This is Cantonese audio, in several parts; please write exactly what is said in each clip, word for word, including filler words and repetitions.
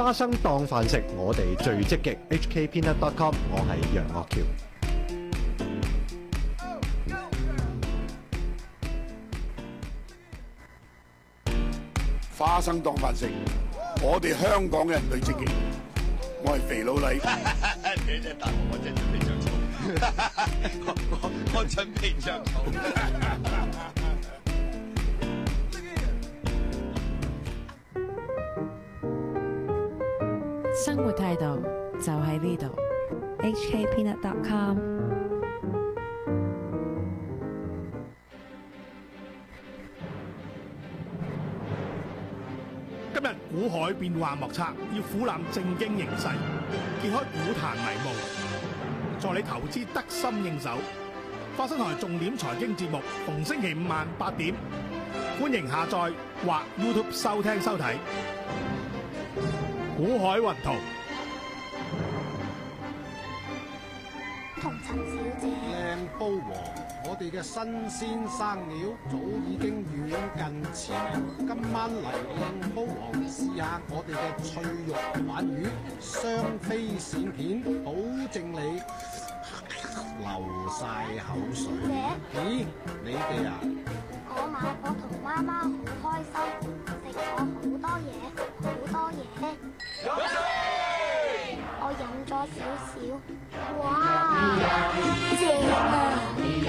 花生當飯食，我哋最積極。H K Peanut dot com， 我係楊岳橋。 花生當飯食，我哋香港人最積極。我係肥佬黎。 你真係大鑊，我真係準備着草。我我我準備着草。 生活態度就喺呢度。 H K Peanut dot com。 今日股海變幻莫測，要俯瞰正經形勢，揭開股壇迷霧，助你投資得心應手。花生台重點財經節目，逢星期五晚八點，歡迎下載或 YouTube 收聽收睇。股海雲圖。 同陳小姐。 靚煲王，我哋嘅新鮮生料早已經遠近馳名。今晚嚟靚煲王試下我哋嘅脆肉鯇魚，雙飛鱔片，保證你流晒口水。咦，你哋啊？ 我買我同媽媽好開心，食咗好多嘢，好多嘢。我飲咗少少，哇，正啊！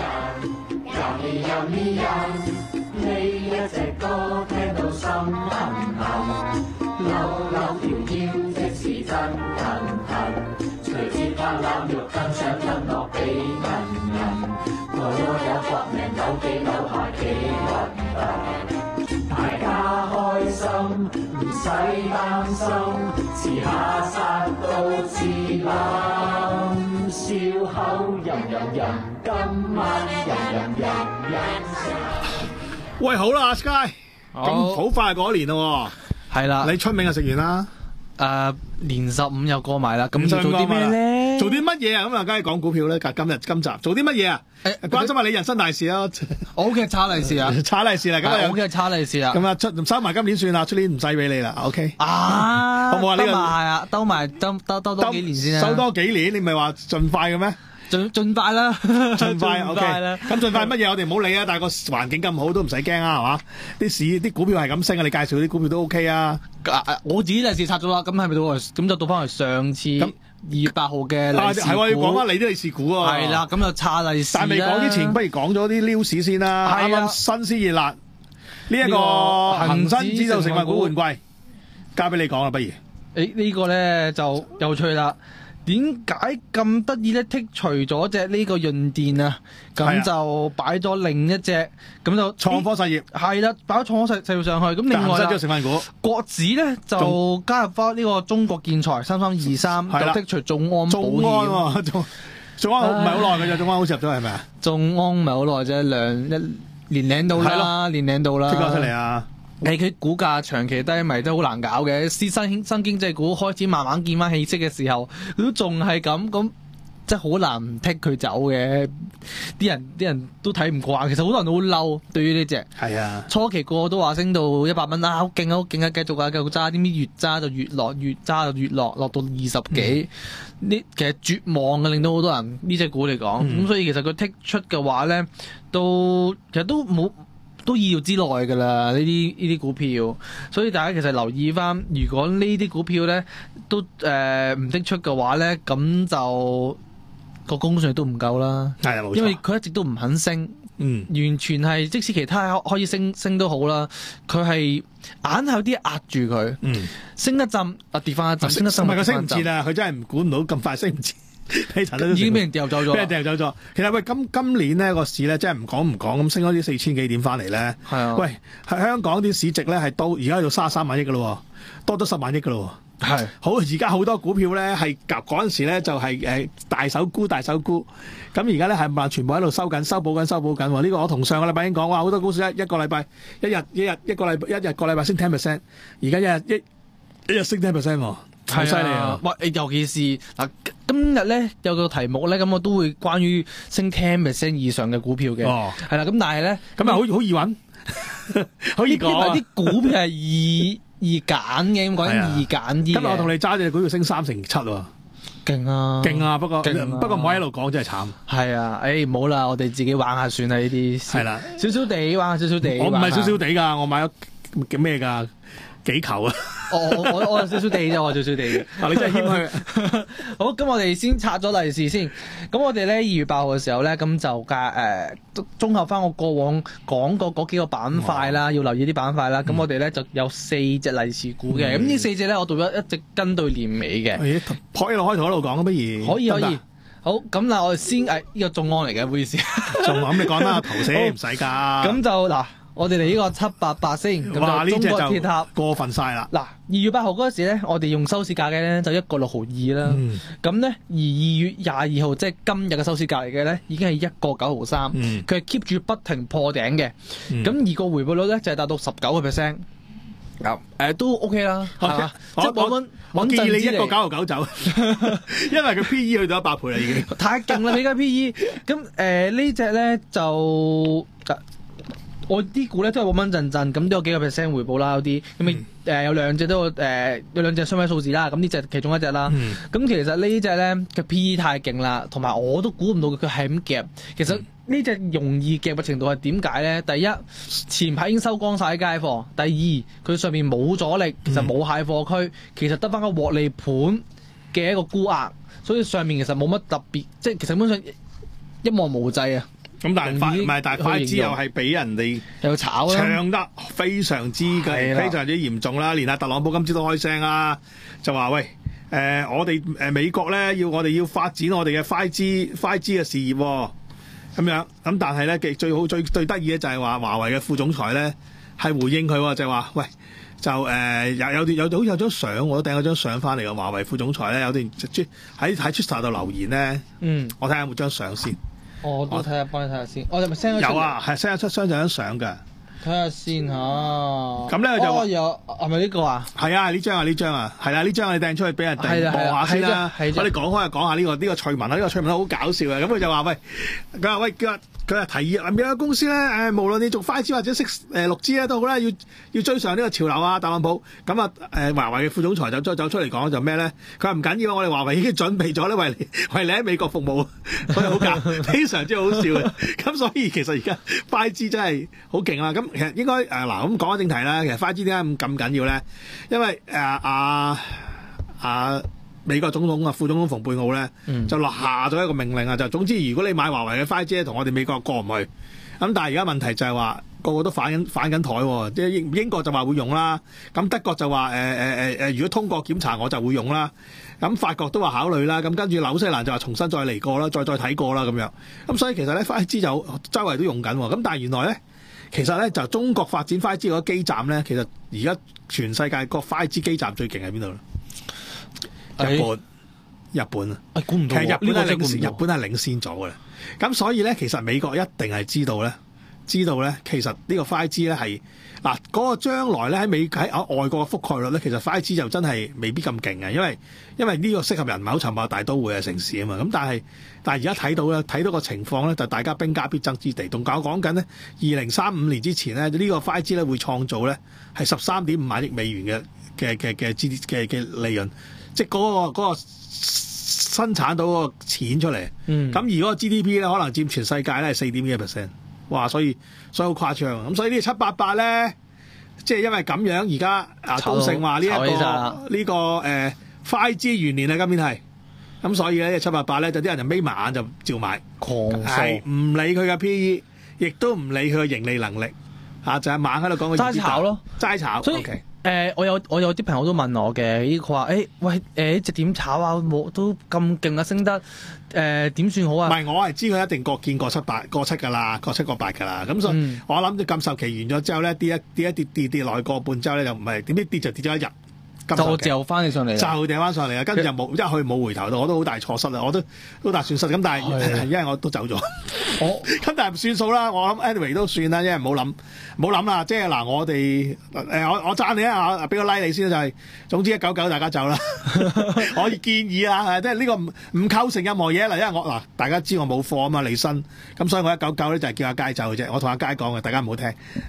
呢一隻歌聽到心痕痕，扭扭條腰即是真痕痕，隨節拍攬肉更想吞落俾人人，我有搏命扭幾扭下幾核突，大家開心唔使擔心，遲下殺到自冧，笑口吟吟吟，今晚吟吟吟吟。 喂，好啦 ，Sky， 咁好快過一年咯， 係啦， 你春茗就食完啦， 誒，年十五又過埋啦，咁要做啲咩咧？ 做啲乜嘢啊？咁啊，梗係講股票咧。今日今集做啲乜嘢啊？誒，關心下你人生大事啊！ 我屋企炒利是啊， 炒利是啦，咁啊， 我屋企炒利是啊， 咁啊，出收埋今年算啦，出年唔使俾你啦 ，OK？ 啊， 好唔好啊？呢個係啊，兜埋兜兜兜多幾年先啊， 收多幾年，你唔係話盡快嘅咩？ 盡盡快啦， 盡快 OK 啦。咁盡快乜嘢我哋唔好理啊，但係個環境咁好都唔使驚啊，係嘛？啲市啲股票係咁升啊，你介紹啲股票都 OK 啊。 我自己利是拆咗啦，咁係咪到咁就到翻去上次二月八號嘅利是股？ 係喎，要講翻你啲利是股啊。 係啦，咁就拆利是。 但係未講之前，不如講咗啲 news 先啦。啱啱新鮮熱辣呢一個恆生指數成分股換季，交俾你講啦，不如。 誒呢個咧就有趣啦。點解咁得意咧？剔除咗隻呢個潤電啊，咁就擺咗另一隻，咁就創科實業係啦，擺咗創科實業上去。咁另外啦， 成分股國指咧就加入翻呢個中國建材三三二三，就剔除眾安保險。 眾眾安唔係好耐嘅啫，眾安好似入咗係咪啊？ 眾安唔係好耐啫，兩一年零到啦，年零到啦。 剔咗出嚟啊！ 誒佢股價長期低迷都好難搞嘅，新新新經濟股開始慢慢見翻氣息嘅時候，佢都仲係咁，咁即係好難唔剔佢走嘅。啲人啲人都睇唔慣，其實好多人都好嬲對於呢隻。係啊，初期個個都話升到一百蚊啦，好勁啊，好勁啊，繼續啊，繼續揸，點知越揸就越落，越揸就越落，落到二十幾。呢、嗯、其實絕望嘅，令到好多人呢隻股嚟講，咁、嗯、所以其實佢剔出嘅話咧，都其實都冇。都意料之內㗎啦，呢啲呢啲股票，所以大家其實留意翻，如果呢啲股票咧都誒唔剔出嘅話咧，咁就個公信力都唔夠啦。係啊，冇錯。因為佢一直都唔肯升，嗯，完全係即使其他可以升升都好啦，佢係硬係有啲壓住佢，嗯，升一陣啊跌翻一陣，升一陣唔係佢升唔切啊，佢真係唔管唔到咁快升唔切。 已經俾人掉走咗， 俾人掉走咗。其實喂，今今年呢個市咧，真係唔講唔講咁升咗啲四千幾點翻嚟咧。係啊，喂，喺香港啲市值咧係到而家要三十三萬億噶咯，多咗十萬億噶咯。係好，而家好多股票咧係嗰嗰陣時咧就係誒大手沽大手沽，咁而家咧係咪全部喺度收緊、收補緊、收補緊？呢個我同上個禮拜已經講，哇，好多股市一一個禮拜一日一日一個禮拜一日個禮拜升 ten percent， 而家一日一一日升 ten percent 喎。好犀利啊！ 哇！尤其是嗱，今日咧有個題目咧，咁我都會關於升 ten percent 以上嘅股票嘅，哦，係啦。咁但係咧， 咁啊好好易揾，好易講。 啲股票係易易揀嘅，咁講緊易揀啲嘅。 今日我同你揸隻股票升三成七喎。 勁啊！ 勁啊！不過勁啊不過唔可以一路講，真係慘。 係啊，誒唔好啦，我哋自己玩下算啦呢啲。 係啦， 少少地玩下少少地。 我唔係少少地㗎，我買咗叫咩㗎？幾球啊！ 我我我我有少少地啫，我有少少地嘅。 啊，你真係謙虛。 好，咁我哋先拆咗利是先。咁我哋咧二月八號嘅時候咧，咁就加誒綜合翻我過往講過嗰幾個板塊啦，要留意啲板塊啦。咁、嗯、我哋咧就有四隻利是股嘅。咁呢、嗯、四隻咧，我到咗一直跟到年尾嘅。 可以路開同一路講啊，不如？ 可以可以。好，咁嗱，我哋先誒呢、呢個眾安嚟嘅，唔好意思。 眾安，你講啦，頭先唔使㗎。 咁就嗱。我哋嚟呢個七八八先，咁就中國鐵塔過分晒啦。 嗱，二月八號嗰時咧，我哋用收市價嘅咧就一個六毫二啦。咁咧、嗯，而二月廿二號即係今日嘅收市價嚟嘅咧，已經係一個九毫三。佢係 keep 住不停破頂嘅。咁、嗯、而個回報率咧就係達到十九個 percent。誒、呃，都 OK 啦，係嘛？即係穩穩穩陣之嚟。我建議你一個九毫九走，因為佢 P E 去到一百倍啦，已經太勁啦！你而家 P E。咁誒呢隻咧就。我啲股咧都係穩穩陣陣，咁都有幾個 percent 回報啦，有啲咁誒、呃、有兩隻都有誒、呃、有兩隻雙位數字啦，咁呢隻其中一隻啦。咁、嗯、其實隻呢隻咧嘅 P E 太勁啦，同埋我都估唔到佢係咁夾。其實呢隻容易夾嘅程度係點解咧？第一，前排已經收光晒啲街貨；第二，佢上面冇阻力，其實冇蟹貨區，其實得翻個獲利盤嘅一個估額，所以上面其實冇乜特別，即係其實根本上一望無際啊！咁但係快唔係，但係快之又係俾人哋又炒啦，唱得非常之嘅，非常之嚴重啦。連阿特朗普今朝都開聲啦，就話喂，誒、呃、我哋誒美國咧要我哋要發展我哋嘅 five G five G 嘅事業咁、哦、樣。咁但係咧最好最最得意嘅就係話華為嘅副總裁咧係回應佢，就係話喂就誒、呃、有有段有好有張相，我都掟咗張相翻嚟嘅華為副總裁咧有段喺喺 Twitter 度留言咧，嗯，我睇下有冇張相先。我都睇下，幫你睇下先。我哋咪 send 咗有啊，係 send 咗出雙張相嘅。睇下先嚇。咁咧就哦有係咪呢個啊？係啊，呢張啊，呢張啊，係啊，呢張你掟出去俾人哋望下先啦。我哋講開就講下呢個呢個趣聞啦，呢個趣聞好搞笑嘅。咁佢就話喂，佢話喂，佢話佢話提議啊，邊間公司咧誒，無論你做 five G 或者 six 誒六 G 咧都好啦，要要追上呢個潮流啊，特朗普。咁啊誒華為嘅副總裁就再走出嚟講就咩咧？佢話唔緊要，我哋華為已經準備咗咧，為你為你喺美國服務，所以好搞，非常之好笑嘅。咁所以其實而家 five G 真係好勁啦。咁其實應該誒嗱咁講翻正題啦。其實 five G 點解咁咁緊要咧？因為誒阿阿美國總統啊副總統蓬佩奧咧、嗯、就落下咗一個命令啊，就總之如果你買華為嘅 five G 同我哋美國過唔去。咁但係而家問題就係話個個都反緊反緊台喎，即係英英國就話會用啦，咁德國就話誒誒誒誒如果通過檢查我就會用啦，咁法國都話考慮啦，咁跟住紐西蘭就話重新再嚟過啦，再再睇過啦咁樣。咁所以其實咧 five G 就周圍都用緊喎，咁但係原來咧其實咧就中國發展 five G 嗰個基站咧，其實而家全世界個 five G 基站最勁喺邊度咧？日本，日本啊！估唔到，其實日本係領先，日本係領先咗嘅。咁所以咧，其實美國一定係知道咧，知道咧，其實呢個 five G 咧係嗱嗰個將來咧喺美喺外國嘅覆蓋率咧，其實 five G 就真係未必咁勁嘅，因為因為呢個適合人口稠密大都會嘅城市啊嘛。咁但係但係而家睇到咧，睇到個情況咧，就大家兵家必爭之地。同我講緊呢，二零三五年之前咧，呢個 five G 咧會創造咧係十三點五萬億美元嘅嘅嘅嘅 G D 嘅嘅利潤。即係、那、嗰個嗰、那個生產到嗰個錢出嚟，咁、嗯、而嗰個 G D P 咧可能佔全世界咧係四點幾 percent，哇！所以所以好誇張，咁所以呢個七八八咧，即係因為咁樣而家啊高盛話呢一個呢、這個誒 five G 元年啊，今年係，咁所以咧七八八咧就啲人就眯埋眼就照買，狂掃，唔理佢嘅 P E， 亦都唔理佢嘅盈利能力，啊就係猛喺度講個齋炒咯，齋炒。所以 OK。誒、呃，我有我有啲朋友都問我嘅，佢話誒，喂，誒，隻點炒啊？冇都咁勁啊，升得誒點算好啊？ 唔係，我係知佢一定過見過七八過七㗎啦，過七過八㗎啦。咁所以、嗯、我諗住禁售期完咗之後咧，跌一跌一跌跌跌落去個半之後咧，就唔係點知跌就跌咗一日。 就掉翻你上嚟， 就掉翻上嚟啊！跟住就冇一去冇回頭到，我都好大錯失啊！我都都大損失咁，但係因為我都走咗，我咁但係唔算數啦。我諗 anyway 都算啦，因為唔好諗，唔好諗啦。即係嗱，我哋誒我我讚你一下，俾個 like 你先就係、是、總之一九九大家走啦。我建議啊，即係呢個唔唔構成任何嘢啦，因為我嗱大家知我冇貨啊嘛，離身咁，所以我一九九咧就係叫阿佳走嘅啫。我同阿佳講嘅，大家唔好聽。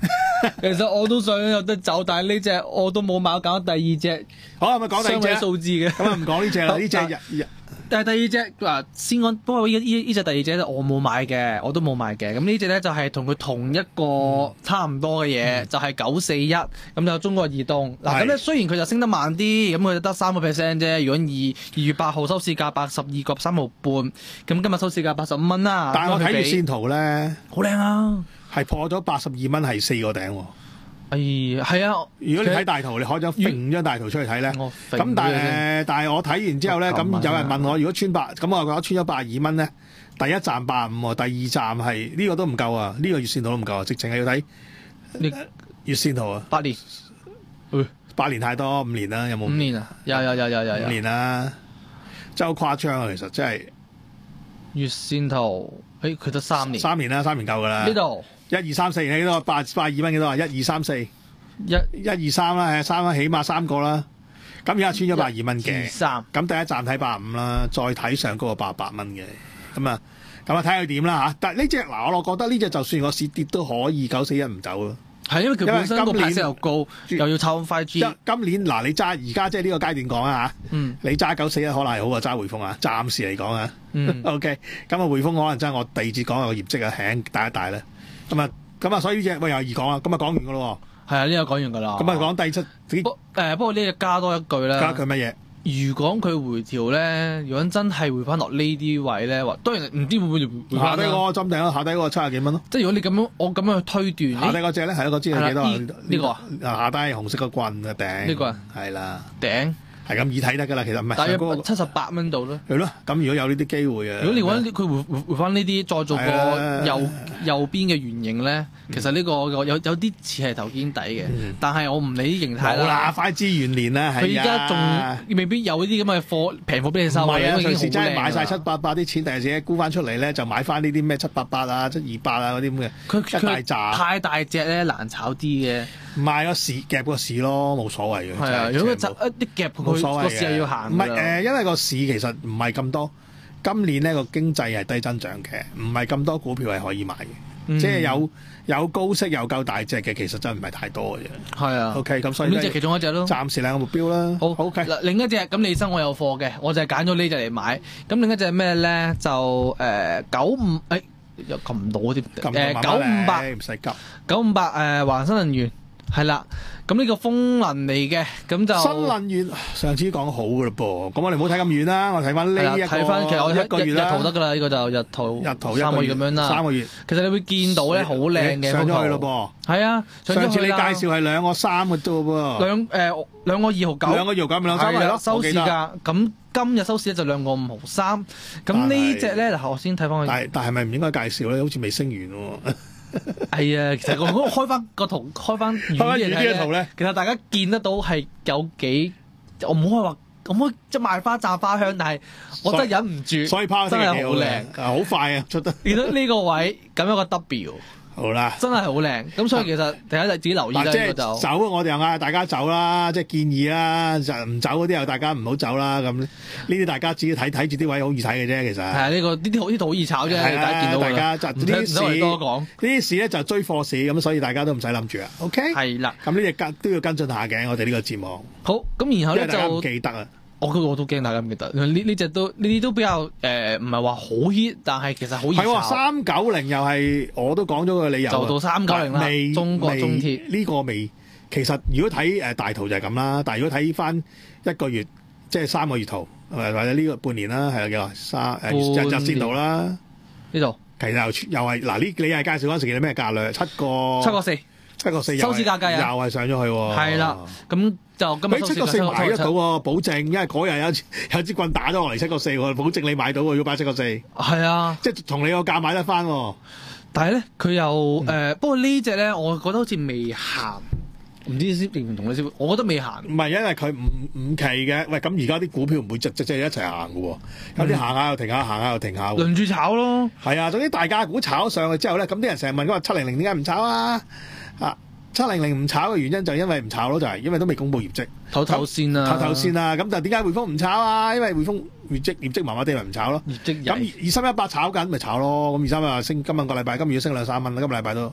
其實我都想有得走，但係呢只我都冇買，揀第二隻。 好，係咪講第二隻？ 雙位數字嘅。 咁啊唔講呢只啦，呢只日日。 但係第二隻嗱，先講，不過呢呢呢隻第二隻我冇買嘅，我都冇買嘅。咁呢隻咧就係同佢同一個差唔多嘅嘢，嗯、就係九四一，咁就中國移動。嗱咁咧雖然佢就升得慢啲，咁佢得三個 percent 啫。如果二二月八號收市價八十二個三毫半，咁今日收市價八十五蚊啦。 但係我睇月線圖咧， 好靚啊， 係破咗八十二蚊，係四個頂喎。 哎，係啊！ 如果你睇大圖，你開咗揈張大圖出嚟睇咧，咁但係但係我睇完之後咧，咁有人問我，如果穿八，咁我覺得穿咗八十二蚊咧，第一站八十五喎，第二站係呢、這個都唔夠啊，呢、這個月線圖都唔夠啊，直情係要睇月線圖啊， 八年， 八年太多，五年啦，有冇？五年啊，有有有有有有五年啦，真係好誇張啊！其實真係月線圖，誒佢得三年， 三年啦，三年夠㗎啦。呢度。 一二三四，你幾多？八八二蚊幾多啊？一二三四，一一二三啦，係三啦，起碼三個啦。咁而家穿咗八二蚊嘅， 三。 咁第一站睇八五啦，再睇上高個八八蚊嘅。咁啊，咁啊睇佢點啦嚇。但係呢隻嗱，我覺得呢隻就算個市跌都可以九四一唔走咯。 係因為佢本身個派息又高，又要炒 五 G。 今年嗱，你揸而家即係呢個階段講啊嚇。 嗯。你揸九四一可能係好過揸匯豐啊，暫時嚟講啊。 嗯。 O K，咁啊匯豐可能真係我第二節講個業績啊，輕大一大咧。咁啊，咁啊，所以呢隻喂又易講啊，咁啊講完噶咯喎。 係啊，呢個講完噶啦。咁啊講第七不誒，不過呢隻加多一句咧。 加佢乜嘢？ 如果佢回調咧，如果真係回翻落呢啲位咧，話當然唔知會唔會回下低嗰個針頂咯，下低嗰個七十幾蚊咯。 即係如果你咁樣，我咁樣去推斷。 下低嗰隻咧係一個知係幾多？ 呢個啊？ 下低紅色個棍嘅頂。 呢個啊？ 係啦。 頂。 係咁易睇得㗎啦，其實唔係。 大約七十八蚊度咯。係咯， 咁如果有呢啲機會啊， 如果你揾佢回回回翻呢啲，再做個右右邊嘅圓形咧，其實呢個有有啲似係頭肩底嘅，但係我唔理啲形態啦。 冇啦，快資元年啦， 佢而家仲未必有呢啲咁嘅貨平貨俾你收。 唔係啊，隨時真係買晒七八八啲錢，第時沽翻出嚟咧，就買翻呢啲咩七八八啊、七二八啊嗰啲咁嘅。 佢一大扎太大隻咧，難炒啲嘅。 唔係個市夾個市咯，冇所謂嘅。 係啊，如果就一啲夾佢個市係要行。 唔係誒，因為個市其實唔係咁多。今年呢個經濟係低增長嘅，唔係咁多股票係可以買嘅。嗯、即係有有高息又夠大隻嘅，其實真係唔係太多嘅啫。係啊。OK， 咁所以呢隻其中一隻咯。暫時兩個目標啦。好。OK。嗱，另一隻咁你生我有貨嘅，我就係揀咗呢隻嚟買。咁另一隻係咩咧？就誒九五誒又撳唔到啲誒九五八唔使急。九五八誒華新能源。係啦，咁呢個風能嚟嘅，咁就新能源上次講好噶啦噃，咁我哋唔好睇咁遠啦，我睇翻呢一個，睇翻其實我一個月啦，日圖得噶啦，呢個就日圖，日圖三個月咁樣啦，三個月。其實你會見到咧，好靚嘅上咗去咯噃，係啊，上次你介紹係兩個三嘅啫噃，兩誒兩個二毫九，兩個二毫九咪兩三係咯，收市價咁今日收市咧就兩個五毫三，咁呢隻咧嗱我先睇翻佢，但但係咪唔應該介紹咧？好似未升完喎。係啊，其實我我開翻個圖，開翻遠啲嘅圖咧，其實大家見得到係有幾，我唔可以話，我唔可以即係賣花讚花香，但係我真係忍唔住，所以拋真係好靚，好快啊出得，見到呢個位咁樣個 W。好啦，真係好靚，咁所以其實大家就自己留意啦。即係走，我哋又嗌大家走啦，即係建議啦，就唔走嗰啲又大家唔好走啦。咁呢啲大家只要睇睇住啲位好易睇嘅啫，其實。係啊，呢個呢啲好呢度好易炒啫，大家見到大家就呢啲市多講，呢啲市咧就追貨市，咁所以大家都唔使諗住啊。OK。係啦，咁呢隻跟都要跟進下嘅，我哋呢個節目。好，咁然後咧就唔記得啊。我我都驚大家唔記得，呢呢隻都呢啲都比較誒，唔係話好 hit，但係其實好易炒。係喎，三九零又係我都講咗個理由。就到三九零啦，中國中鐵呢個未。其實如果睇誒大圖就係咁啦，但係如果睇翻一個月，即係三個月圖，或者呢個半年啦，係嘅三誒日日線圖啦。呢度其實又又係嗱呢，你係介紹嗰陣時嘅咩價略？七個七個四。七個四收市價計啊，又係上咗去喎。係啦，咁就今日收市價七個四買得到喎，保證，因為嗰日有有支棍打咗落嚟七個四喎，保證你買到喎，要買七個四。係啊，即係同你個價買得翻喎。但係咧，佢又誒，不過呢隻咧，我覺得好似未行，唔知先認唔同你先。我覺得未行。唔係因為佢五五期嘅，喂咁而家啲股票唔會隻隻隻一齊行嘅喎，有啲行下又停下，行下又停下。輪住炒咯。係啊，總之大價股炒上去之後咧，咁啲人成日問嗰個七零零點解唔炒啊？啊，七零零唔炒嘅原因就係因為唔炒咯，就係因為都未公布業績，唞唞先啦，唞唞先啦。咁就點解匯豐唔炒啊？因為匯豐業績業績麻麻地咪唔炒咯。業績咁二三一八炒緊咪炒咯。咁二三一八升今日個禮拜，今日要升兩三蚊啦。今個禮拜都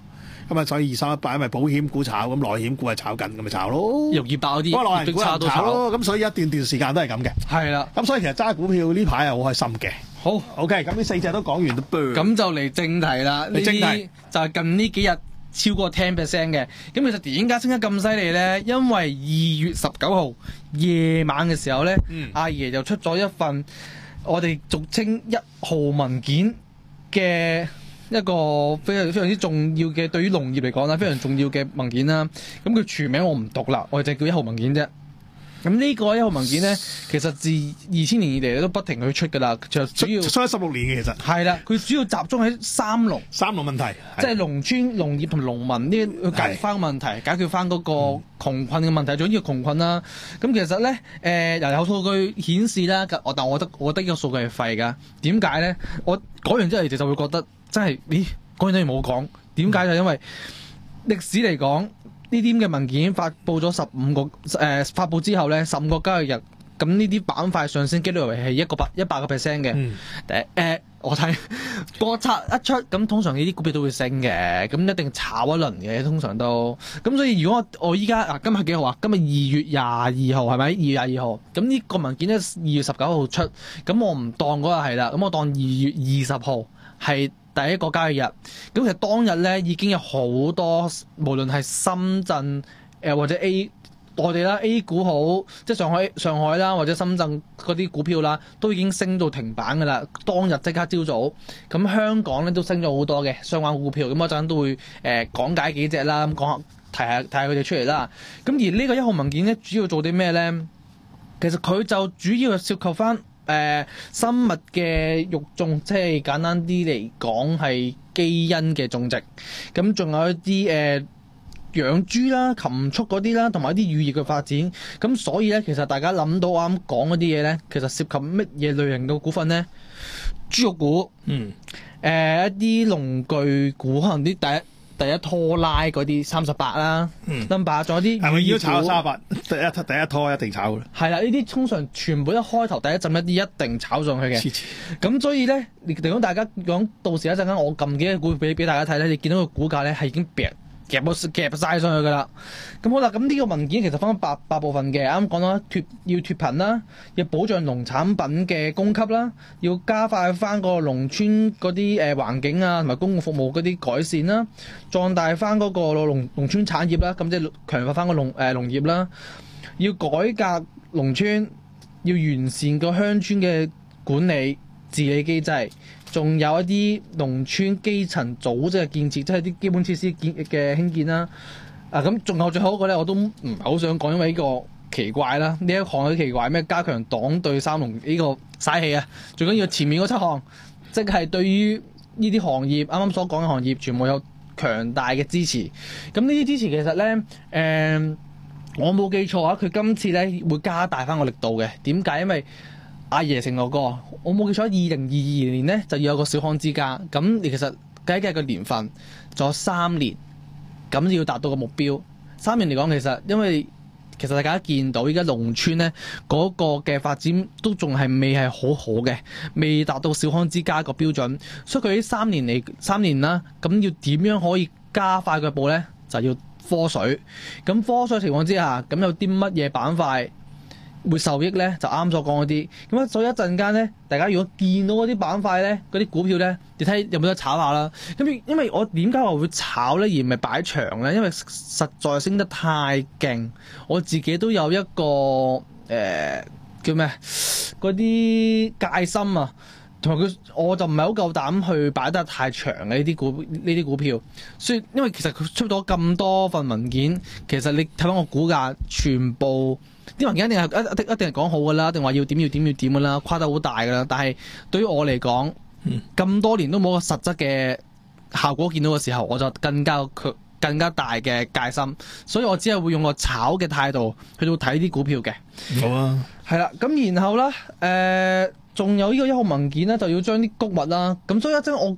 咁啊，所以二三一八因為保險股炒，咁內險股係炒緊，咁咪炒咯。 容易爆啲， 不過內銀股炒又炒咯。咁所以一段段時間都係咁嘅。 係啦。 咁所以其實揸股票呢排係好開心嘅。 好 ，OK，咁呢四隻都講完啦噃。 咁就嚟正題啦。 嚟正題就係近呢幾日超過十 percent 嘅。咁其實點解升得咁犀利咧？因為二月十九號夜晚嘅時候咧， 嗯、 阿爺就出咗一份我哋俗稱一號文件嘅一個非常非常之重要嘅，對於農業嚟講啦，非常重要嘅文件啦。咁佢全名我唔讀啦，我哋就叫一號文件啫。咁呢個一號文件咧，其實自二千年以嚟都不停去出㗎啦，就主要出咗十六年嘅其實。 係啦，佢主要集中喺三農， 三農問題， 即係農村、農業同農民呢啲解決翻個問題，解決翻嗰個窮困嘅問題，仲有呢個窮困啦。咁其實咧，誒、呃、又有數據顯示啦，我但我覺得我覺得呢個數據係廢㗎。點解咧？我講完之後，你哋就會覺得真係，咦？講完都冇講。點解？就因為歷史嚟講。呢啲咁嘅文件發布咗十五個誒、呃、發布之後咧，十五個交易日，咁呢啲板塊上升機率為係一個百一百個 percent 嘅。誒誒、嗯呃，我睇國策一出，咁通常呢啲股票都會升嘅，咁一定炒一輪嘅，通常都。咁所以如果我我依家啊，今日幾號啊？今日二月廿二號係咪？二月廿二號。咁呢個文件咧，二月十九號出，咁我唔當嗰日係啦，咁我當二月二十號係第一個交易日。咁其實當日咧已經有好多，無論係深圳誒、呃、或者 A 內地啦 A 股好，即係上海上海啦或者深圳嗰啲股票啦，都已經升到停板㗎啦。當日即刻朝早，咁香港咧都升咗好多嘅相關股票。咁我陣間都會誒、呃、講解幾隻啦，咁講下提下提下佢哋出嚟啦。咁而呢個一號文件咧，主要做啲咩咧？其實佢就主要係涉及翻誒、呃、生物嘅育種，即係簡單啲嚟講係基因嘅種植。咁仲有一啲誒、呃、養豬啦、禽畜嗰啲啦，同埋一啲乳業嘅發展。咁所以咧，其實大家諗到啱講嗰啲嘢咧，其實涉及乜嘢類型嘅股份咧？豬肉股，嗯，誒、呃、一啲農具股，可能啲第一。第一拖拉嗰啲三十八啦，number 仲有啲係咪要炒三十八？第一第一拖一定炒嘅。 係啦，呢啲通常全部一開頭第一陣一啲一定炒上去嘅。咁所以咧，如果大家講到時一陣間，我撳幾隻股俾俾大家睇咧，你見到個股價咧係已經夾夾夾曬上去㗎啦。咁好啦，咁呢個文件其實分咗八八部分嘅。啱啱講到脫要脫貧啦，要保障農產品嘅供給啦，要加快翻個農村嗰啲誒環境啊同埋公共服務嗰啲改善啦，壯大翻嗰個農農村產業啦，咁即係強化翻個農誒、呃、農業啦，要改革農村，要完善個鄉村嘅管理治理機制。仲有一啲農村基層組織嘅建設，即係啲基本設施建嘅興建啦。啊，咁仲有最後一個咧，我都唔係好想講，因為呢個奇怪啦。呢一項好奇怪，咩加強黨對三農呢個嘥氣啊！最緊要前面嗰七項，即係對於呢啲行業，啱啱所講嘅行業，全部有強大嘅支持。咁呢啲支持其實咧，誒、呃，我冇記錯啊，佢今次咧會加大翻個力度嘅。點解？因為阿爺承諾過，我冇記錯，二零二二年咧就要有個小康之家。咁你其實計計個年份，仲有三年，咁要達到個目標。三年嚟講，其實因為其實大家見到依家農村咧嗰個嘅發展都仲係未係好好嘅，未達到小康之家個標準。所以佢呢三年嚟三年啦，咁要點樣可以加快腳步咧？就要科水。咁科水情況之下，咁有啲乜嘢板塊會受益咧？就啱所講嗰啲。咁啊，所以一陣間咧，大家如果見到嗰啲板塊咧，嗰啲股票咧，你睇有冇得炒下啦。咁因為我點解話會炒咧，而唔係擺長咧？因為實在升得太勁，我自己都有一個誒、呃、叫咩嗰啲戒心啊，同埋佢我就唔係好夠膽去擺得太長嘅呢啲股呢啲股票。所以因為其實佢出咗咁多份文件，其實你睇翻個股價，全部啲文件一定係一一定係講好㗎啦，定話要點要點要點㗎啦，誇得好大㗎啦。但係對於我嚟講，咁、嗯、多年都冇個實質嘅效果見到嘅時候，我就更加佢更加大嘅戒心，所以我只係會用個炒嘅態度去到睇啲股票嘅。好啊，係啦，咁然後咧，誒、呃、仲有呢個一號文件咧，就要將啲谷物啦。咁所以一陣我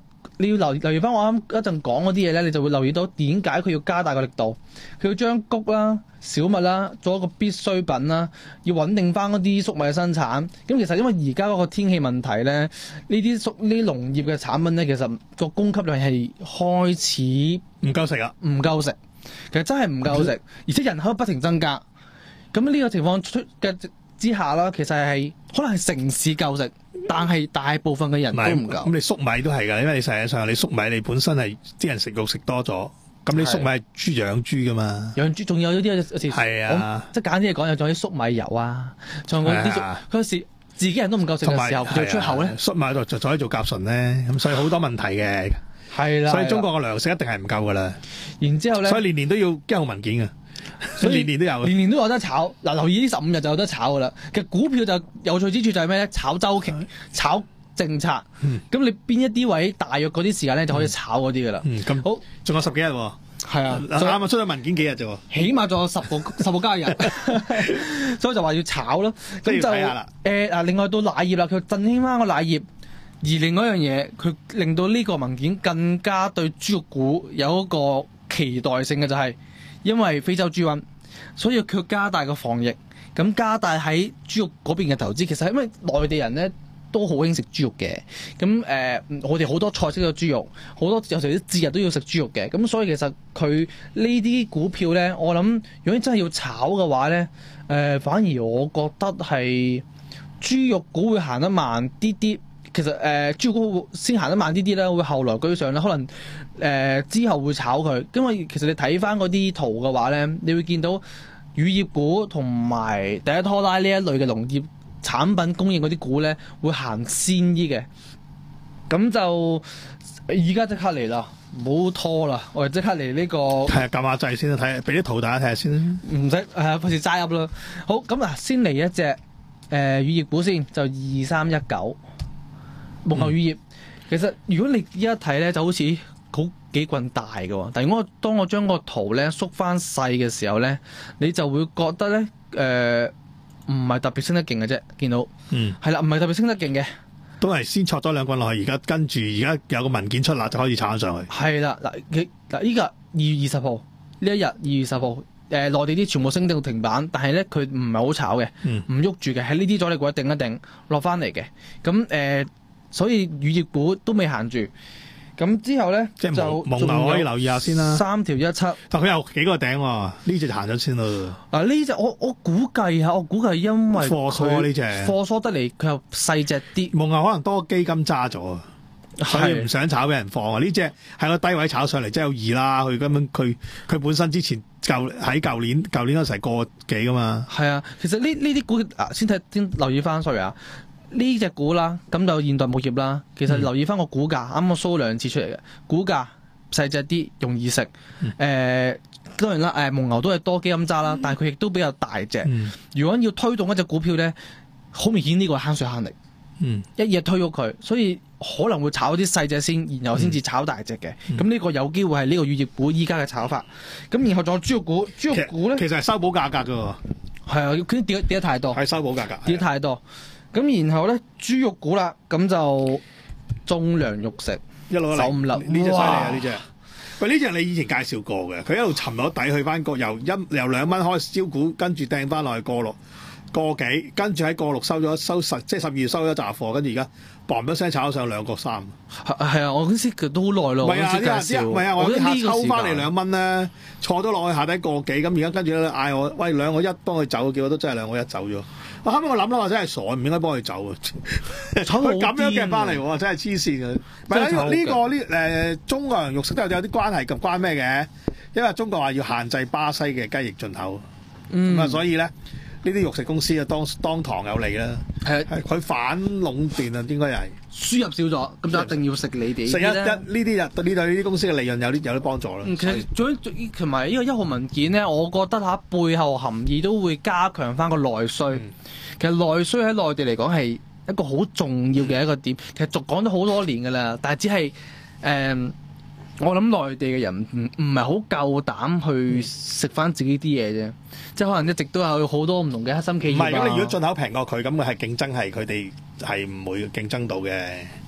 你要留留意翻我啱一陣講嗰啲嘢咧，你就會留意到點解佢要加大個力度，佢要將穀啦、小麥啦做一個必需品啦，要穩定翻嗰啲粟米嘅生產。咁其實因為而家嗰個天氣問題咧，呢啲粟呢啲農業嘅產品咧，其實個供給量係開始唔夠食啊， 唔夠食，其實真係唔夠食，而且人口不停增加。咁呢個情況出嘅之下啦，其實係可能係城市夠食，但係大部分嘅人都唔夠。 咁你粟米都係㗎，因為你實際上你粟米你本身係啲人食肉食多咗，咁你粟米係豬養豬㗎嘛？ 養豬仲有呢啲係啊， 即係簡單啲嚟講，有仲有啲粟米油啊，仲有嗰啲佢有時自己人都唔夠食嘅時候，佢就出口咧。 粟米度就可以做甲醇咧，咁所以好多問題嘅。 係啦， 所以中國嘅糧食一定係唔夠㗎啦。 然之後咧， 所以年年都要一號文件㗎。所以年年都有， 年年都有得炒。嗱，留意呢十五日就有得炒噶啦。其實股票就有趣之處就係咩咧？炒周期、炒政策。咁、嗯、你邊一啲位大約嗰啲時間咧就可以炒嗰啲噶啦。 嗯，咁好，仲有十幾日喎。係啊，啱啱出咗文件幾日啫喎。起碼仲有十個十個交易日，所以就話要炒咯。咁就誒嗱、呃，另外到奶業啦，佢振興翻個奶業。而另外一樣嘢，佢令到呢個文件更加對豬肉股有一個期待性嘅就係、是。因為非洲豬瘟，所以佢加大個防疫，咁加大喺豬肉嗰邊嘅投資。其實因為內地人咧都好興食豬肉嘅，咁誒、呃、我哋好多菜式嘅豬肉，好多有時啲節日都要食豬肉嘅，咁所以其實佢呢啲股票咧，我諗如果真係要炒嘅話咧，誒、呃、反而我覺得係豬肉股會行得慢啲啲。其實誒、呃、豬肉股先行得慢啲啲咧，會後來居上咧，可能誒、呃、之後會炒佢，因為其實你睇翻嗰啲圖嘅話咧，你會見到乳業股同埋第一拖拉呢一類嘅農業產品供應嗰啲股咧，會行先啲嘅。咁就而家即刻嚟啦，唔好拖啦，我哋即刻嚟呢、這個係啊，撳下掣先啦，睇俾啲圖大家睇下先啦。 唔使係啊，費事齋噏啦。好，咁啊，先嚟一隻誒、呃、乳業股先，就二三一九。木牛乳業，其實如果你依家睇咧，就好似好幾棍大嘅喎。但係如果我當我將個圖咧縮翻細嘅時候咧，你就會覺得咧誒唔係特別升得勁嘅啫。見到，嗯，係啦，唔係特別升得勁嘅， 都係先戳多兩棍落去，而家跟住而家有個文件出啦，就可以炒上去。 係啦，嗱，嗱依個二月二十號呢一日，二月二十號，誒、呃、內地啲全部升到停板，但係咧佢唔係好炒嘅，唔喐住嘅，喺呢啲阻力位定一定落翻嚟嘅，咁誒。呃所以乳業股都未行住，咁之後咧即係就蒙牛可以留意下先啦。 三條一七， 但佢有幾個頂喎、啊？呢隻行咗先咯。 嗱呢隻我我估計下，我估計因為貨疏呢隻貨疏得嚟，佢又細隻啲。 蒙牛可能多基金揸咗，所以唔想炒俾人放啊！呢隻係個低位炒上嚟，真係有二啦。佢根本佢佢本身之前舊喺舊年舊年嗰時係個幾噶嘛。 係啊，其實呢呢啲股啊，先睇先留意翻，sorry啊。呢隻股啦，咁就現代牧業啦。其實留意翻個股價，啱啱 show 兩次出嚟嘅股價細隻啲，容易食。誒、嗯呃、當然啦，誒、呃、蒙牛都係多基金揸啦，但係佢亦都比較大隻。嗯、如果要推動一隻股票咧，好明顯呢個係慳水慳力。嗯，一嘢推咗佢，所以可能會炒啲細隻先，然後先至炒大隻嘅。咁呢、嗯、個有機會係呢個乳業股依家嘅炒法。咁然後仲有豬肉股，豬肉股咧其實係收補價格㗎喎。 係啊，佢跌跌得太多。 係收補價格， 跌得太多。咁然後咧，豬肉股啦，咁就中糧肉食一路走五粒， 呢隻犀利啊！呢隻喂，呢隻你以前介紹過嘅，佢一路沉咗底去翻個由一由兩蚊開始招股，跟住掟翻落去過六個幾，跟住喺過六收咗收十，即係十二月收咗紮貨，跟住而家嘣一聲炒上兩個三。 係啊，我嗰時都好耐咯。 唔係啊，啲啲唔係啊，我啲客抽翻嚟兩蚊咧，坐咗落去下底個幾，咁而家跟住咧嗌我喂兩個一幫佢走，結果都真係兩個一走咗。我後尾我諗諗，我真係傻，唔應該幫佢走啊！佢咁樣嘅翻嚟喎，真係黐線嘅。唔係呢個呢、呢個呢誒、呃、中國人肉食都有有啲關係，咁關咩嘅？因為中國話要限制巴西嘅雞翼進口，咁啊、嗯，所以咧呢啲肉食公司啊當當堂有利啦。係係佢反壟斷啊，應該係輸入少咗，咁就一定要食你哋。 食一一呢啲日呢對呢啲公司嘅利潤有啲有啲幫助啦。 其實最同埋呢個一號文件咧，我覺得嚇背後含義都會加強翻個內需。嗯、其實內需喺內地嚟講係一個好重要嘅一個點。其實續講咗好多年㗎啦，但係只係誒、呃，我諗內地嘅人唔唔係好夠膽去食翻自己啲嘢啫。即係可能一直都有好多唔同嘅黑心企業。 唔係，咁你如果進口平過佢，咁佢係競爭係佢哋係唔會競爭到嘅。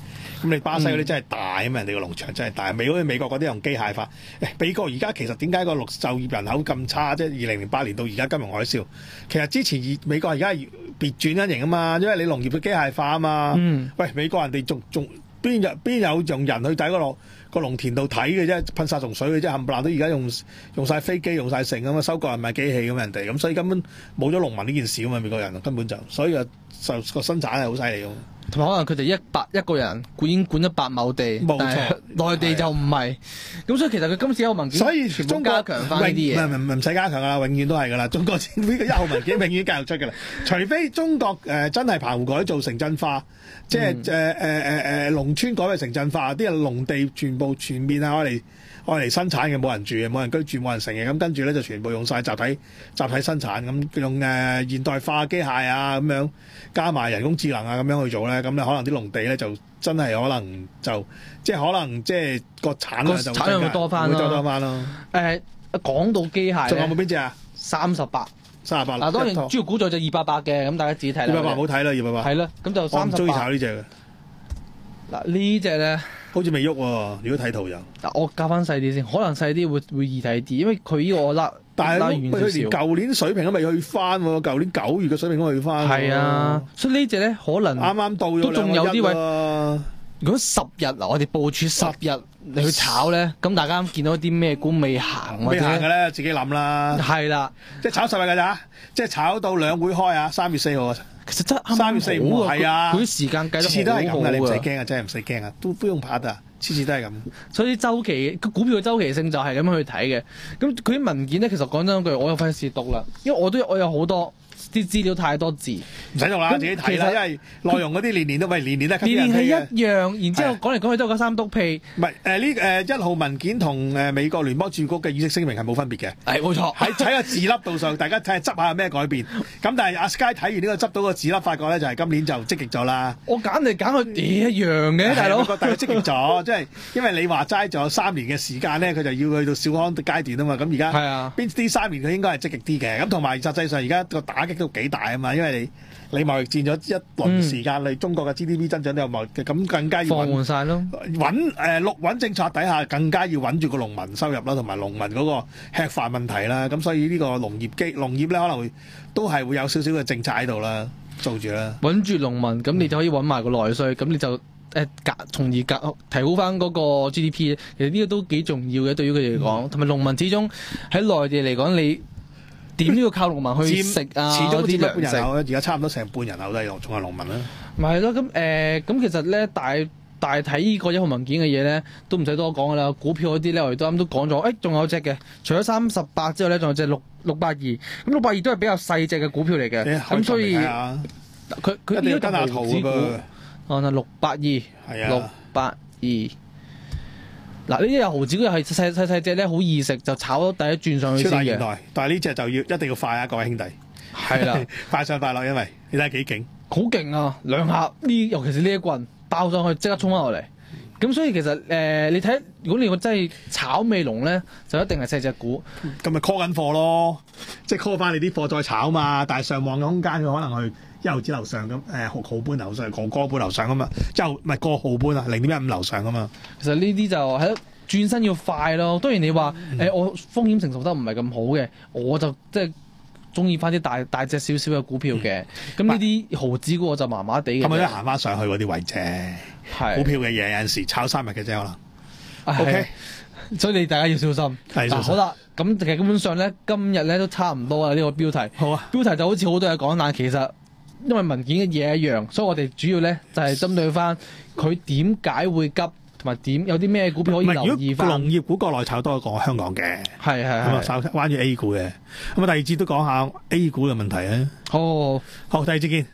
咁你巴西嗰啲真係大啊嘛，人哋個農場真係大。美好似美國嗰啲用機械化。誒，美國而家其實點解個綠就業人口咁差？即係二零零八年到而家金融海嘯，其實之前美國而家係別轉因型啊嘛，因為你農業嘅機械化啊嘛。 嗯、 喂，美國人哋仲仲邊有邊有用人去喺嗰度個農田度睇嘅啫，噴殺蟲水嘅啫，冚唪唥都而家用用曬飛機，用晒成咁嘛，收割係咪機器咁人哋咁，所以根本冇咗農民呢件事啊嘛，美國人根本就，所以啊就個生產係好犀利嘅。 同埋可能佢哋一百一個人管已經管一百畝地， 冇錯， 內地就唔係。咁所以其實佢今次一號文件， 所以中國加強翻呢啲嘢， 唔唔唔使加強噶啦，永遠都係噶啦。中國政府嘅一號文件永遠教育出噶啦，除非中國誒、呃、真係棚戶改造城鎮化，即係誒誒誒誒農村改為城鎮化，啲人農地全部全面啊，攞嚟攞嚟生產嘅，冇人住嘅，冇人居住，冇人成嘅，咁跟住咧就全部用晒集體集體生產，咁用誒、呃、現代化機械啊咁樣，加埋人工智能啊咁樣去做咧，咁咧可能啲農地咧就真係可能就即係可能即係個產量就產量會多翻咯， 多翻咯。 誒講到機械， 仲有冇邊隻啊？ 三十八。 三十八嗱，當然主要估咗就二百八嘅，咁大家自己睇啦。 二百八唔好睇啦，二百八。 係啦，咁就三十八。 我唔中意炒呢只嘅。 嗱呢只咧， 好似未喐喎。如果睇圖就， 嗱我加翻細啲先，可能細啲會會易睇啲，因為佢呢個拉但拉係佢連舊年水平都未去翻喎，舊年九月嘅水平都未去翻。 係啊，所以呢只咧可能啱啱到咗都仲有啲位。 啊、 如果十日嗱，我哋部署十日你去炒咧，咁大家見到啲咩股未行？ 未行嘅咧，自己諗啦。 係啦， 即係炒十日㗎咋，即係炒到兩會開啊，三月四號啊。 其實真啱三月四五號係啊， 佢啲時間計得好好啊， 次次都係咁嘅，你唔使驚啊，真係唔使驚啊，都不用怕啊，次次都係咁。 所以週期個股票嘅週期性就係咁樣去睇嘅。咁佢啲文件咧，其實講真句，我又費事讀啦，因為我都我有好多。啲資料太多字， 唔使讀啦，自己睇啦。因為內容嗰啲年年都喂，年年都吸年年係一樣，然之後講嚟講去都係個三篤屁。 唔係誒呢誒一號文件同誒美國聯邦儲局嘅議息聲明係冇分別嘅。 係冇錯， 喺喺個字粒度上，大家睇下執下有咩改變。咁但係阿 Sky 睇完呢個執到個字粒，發覺咧就係今年就積極咗啦。 我揀嚟揀去啲一樣嘅，大佬。 但係積極咗，即係因為你話齋仲有三年嘅時間咧，佢就要去到小康階段啊嘛。咁而家係啊， 邊啲三年佢應該係積極啲嘅。咁同埋實際上而家個打擊都幾大啊嘛，因為你你貿易戰咗一輪時間，嗯、你中國嘅 G D P 增長都有貿易嘅，咁更加要放緩曬咯。 穩誒綠穩政策底下，更加要穩住個農民收入啦，同埋農民嗰個吃飯問題啦。咁所以呢個農業基農業咧，可能會都係會有少少嘅政策喺度啦，做住啦。 穩住農民，咁你就可以穩埋個內需，咁你就誒格從而格提高翻嗰個 G D P。其實呢個都幾重要嘅，對於佢哋嚟講。同埋農民始終喺內地嚟講，你點都要靠農民去食啊， 始終佔一半人口， 糧食。 而家差唔多成半人口都係仲係農民啦。 咪係咯，咁誒咁其實咧大大睇呢個一號文件嘅嘢咧，都唔使多講噶啦。股票嗰啲咧，我哋都啱都講咗。誒、欸，仲有隻嘅，除咗三十八之後咧，仲有隻六六八二。咁六八二都係比較細隻嘅股票嚟嘅。咁所以佢佢呢個係毫子股。哦，嗱六八二，六八二。嗱呢啲有毫子股又係細細細隻咧，好易食，就炒第一轉上去先嘅。 超大現代，但係呢隻就要一定要快啊，各位兄弟。 係啦， 快上快落，因為你睇幾勁， 好勁啊！兩下呢，尤其是呢一棍爆上去，即刻衝翻落嚟。咁所以其實誒、呃，你睇如果你個真係炒味濃咧，就一定係細隻股。 咁咪 call 緊貨咯，即係 call 翻你啲貨再炒嘛。但係上網嘅空間佢可能去一毫子樓上咁，誒毫毫半樓上，個個半樓上咁嘛，一毫唔係個毫半啊，零點一五樓上啊嘛。 其實呢啲就係咯，轉身要快咯。當然你話誒、嗯欸，我風險承受得唔係咁好嘅，我就即係中意翻啲大大隻少少嘅股票嘅。咁呢啲毫子股我就麻麻地嘅。 咁咪都行翻上去嗰啲位啫。係股票嘅嘢有陣時炒三日嘅啫，可能。O K， 所以你大家要小心。係、啊、好啦，咁其實根本上咧，今日咧都差唔多啦。呢、這個標題好啊， 標題就好似好多嘢講，但係其實因為文件嘅嘢一樣，所以我哋主要咧就係、是、針對翻佢點解會急，同埋點有啲咩股票可以留意翻。 農業股國內炒多過香港嘅， 係係係。 咁啊，稍關於 A 股嘅。咁啊，第二節都講下 A 股嘅問題啊。 好， 好，第二節見。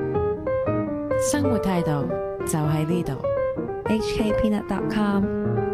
生活態度就喺呢度。 H K Peanut dot com